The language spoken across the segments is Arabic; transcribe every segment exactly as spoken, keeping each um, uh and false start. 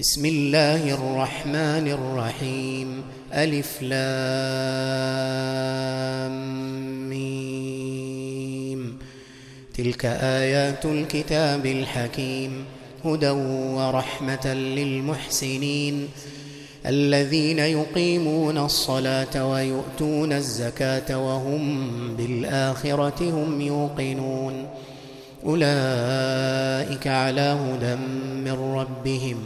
بسم الله الرحمن الرحيم. ألف لام ميم. تلك آيات الكتاب الحكيم، هدى ورحمة للمحسنين الذين يقيمون الصلاة ويؤتون الزكاة وهم بالآخرة هم يوقنون. أولئك على هدى من ربهم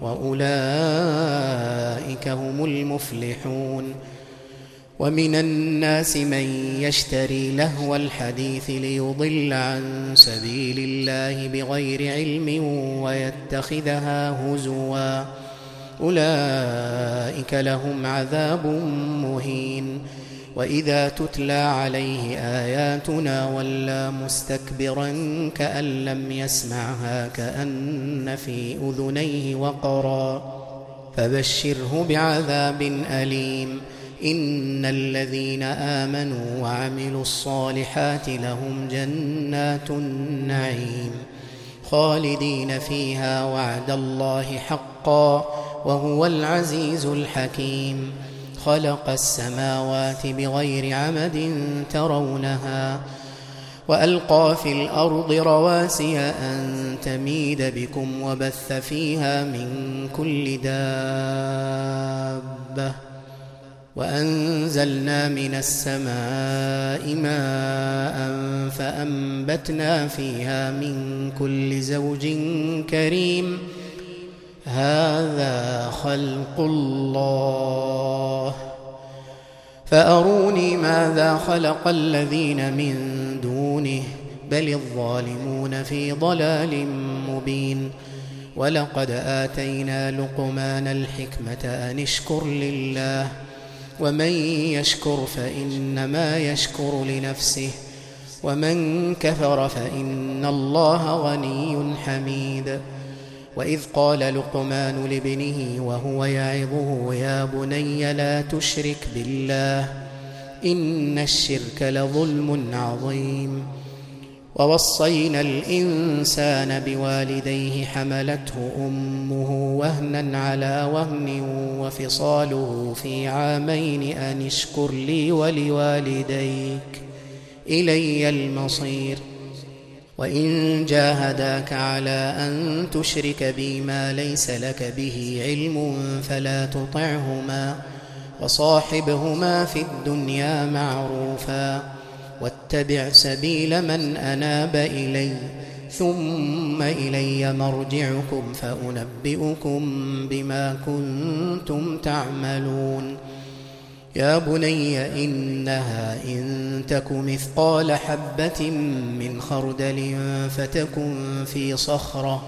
وأولئك هم المفلحون. ومن الناس من يشتري لهو الحديث ليضل عن سبيل الله بغير علم ويتخذها هزوا، أولئك لهم عذاب مهين. وإذا تتلى عليه آياتنا ولى مستكبرا كأن لم يسمعها كأن في أذنيه وقرا، فبشره بعذاب أليم. إن الذين آمنوا وعملوا الصالحات لهم جنات النعيم خالدين فيها وعد الله حقا وهو العزيز الحكيم. خلق السماوات بغير عمد ترونها وألقى في الأرض رواسي أن تميد بكم وبث فيها من كل دابة وأنزلنا من السماء ماء فأنبتنا فيها من كل زوج كريم. هذا خلق الله فأروني ماذا خلق الذين من دونه بل الظالمون في ضلال مبين. ولقد آتينا لقمان الحكمة أن اشكر لله ومن يشكر فإنما يشكر لنفسه ومن كفر فإن الله غني حميد. وإذ قال لقمان لابنه وهو يعظه يا بني لا تشرك بالله إن الشرك لظلم عظيم. ووصينا الإنسان بوالديه حملته أمه وهنا على وهن وفصاله في عامين أن اشكر لي ولوالديك إلي المصير. وإن جاهداك على أن تشرك بي ما ليس لك به علم فلا تطعهما وصاحبهما في الدنيا معروفا واتبع سبيل من أناب إلي ثم إلي مرجعكم فأنبئكم بما كنتم تعملون. يا بني إنها إن تك مثقال حبة من خردل فتكن في صخرة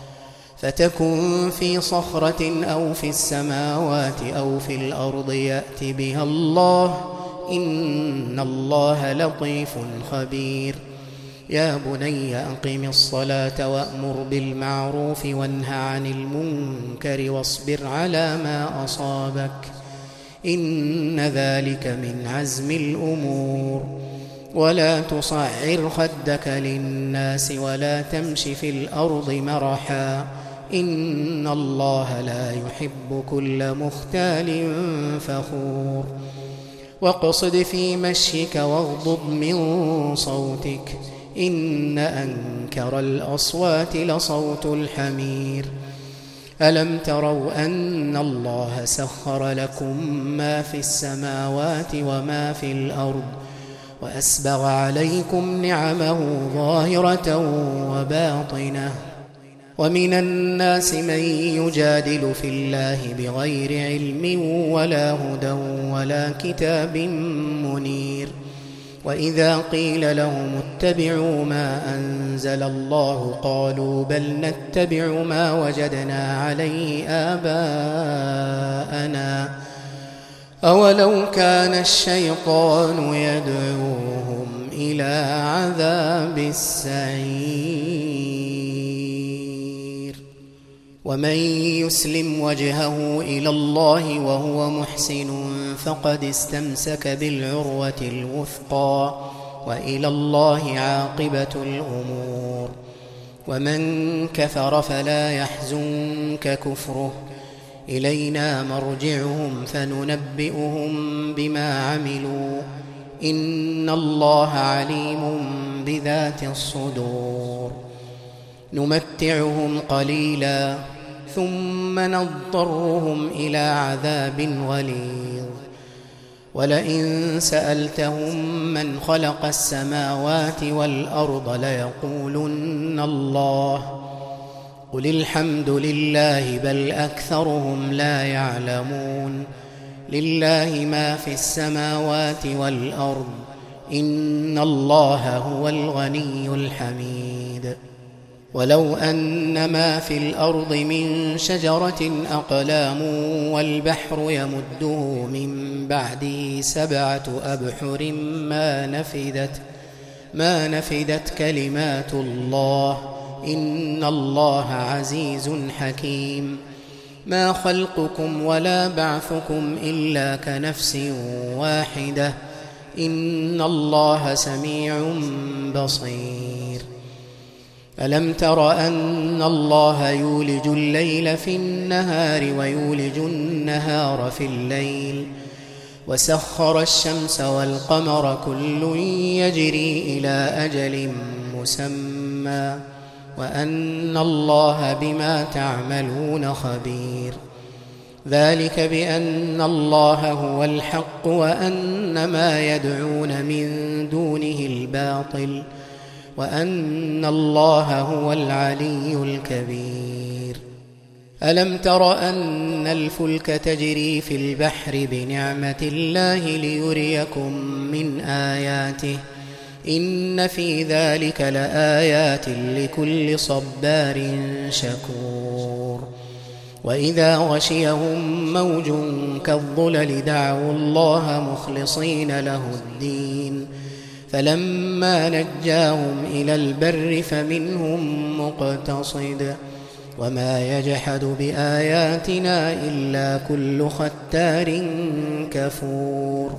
فتكن في صخرة أو في السماوات أو في الأرض يأت بها الله إن الله لطيف خبير. يا بني أقم الصلاة وأمر بالمعروف وانه عن المنكر واصبر على ما أصابك إن ذلك من عزم الأمور. ولا تصعر خدك للناس ولا تمش في الأرض مرحا إن الله لا يحب كل مختال فخور. واقصد في مشيك واغضض من صوتك إن أنكر الأصوات لصوت الحمير. ألم تروا أن الله سخر لكم ما في السماوات وما في الأرض وأسبغ عليكم نعمه ظاهرة وباطنة. ومن الناس من يجادل في الله بغير علم ولا هدى ولا كتاب منير. وإذا قيل لهم اتبعوا ما أنزل الله قالوا بل نتبع ما وجدنا عليه آباءنا أولو كان الشيطان يدعوهم إلى عذاب السعير. ومن يسلم وجهه إلى الله وهو محسن فقد استمسك بالعروة الوثقى وإلى الله عاقبة الأمور. ومن كفر فلا يحزنك كفره إلينا مرجعهم فننبئهم بما عملوا إن الله عليم بذات الصدور نمتعهم قليلا ثم نضطرهم إلى عذاب غليظ ولئن سألتهم من خلق السماوات والأرض ليقولن الله قل الحمد لله بل أكثرهم لا يعلمون لله ما في السماوات والأرض إن الله هو الغني الحميد ولو أن ما في الأرض من شجرة أقلام والبحر يمده من بعده سبعة أبحر ما نفدت ما نفدت كلمات الله إن الله عزيز حكيم ما خلقكم ولا بعثكم إلا كنفس واحدة إن الله سميع بصير ألم تر أن الله يولج الليل في النهار ويولج النهار في الليل وسخر الشمس والقمر كل يجري إلى أجل مسمى وأن الله بما تعملون خبير ذلك بأن الله هو الحق وأن ما يدعون من دونه الباطل وأن الله هو العلي الكبير ألم تر أن الفلك تجري في البحر بنعمة الله ليريكم من آياته إن في ذلك لآيات لكل صبار شكور وإذا غشيهم موج كالظلل دعوا الله مخلصين له الدين فلما نجاهم إلى البر فمنهم مقتصد وما يجحد بآياتنا إلا كل ختار كفور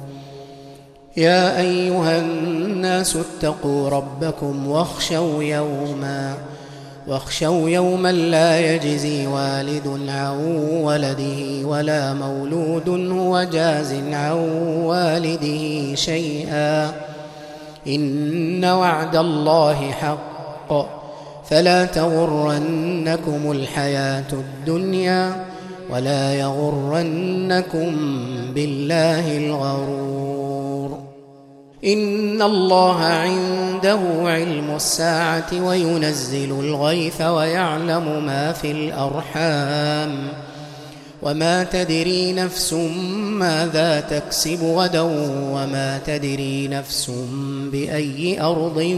يا أيها الناس اتقوا ربكم واخشوا يوما واخشوا يوما لا يجزي والد عن ولده ولا مولود هو جاز عن والده شيئا إن وعد الله حق فلا تغرنكم الحياة الدنيا ولا يغرنكم بالله الغرور إن الله عنده علم الساعة وينزل الغيث ويعلم ما في الأرحام وما تدري نفس ماذا تكسب غدا وما تدري نفس بأي أرض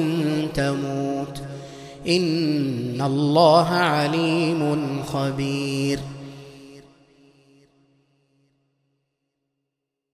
تموت إن الله عليم خبير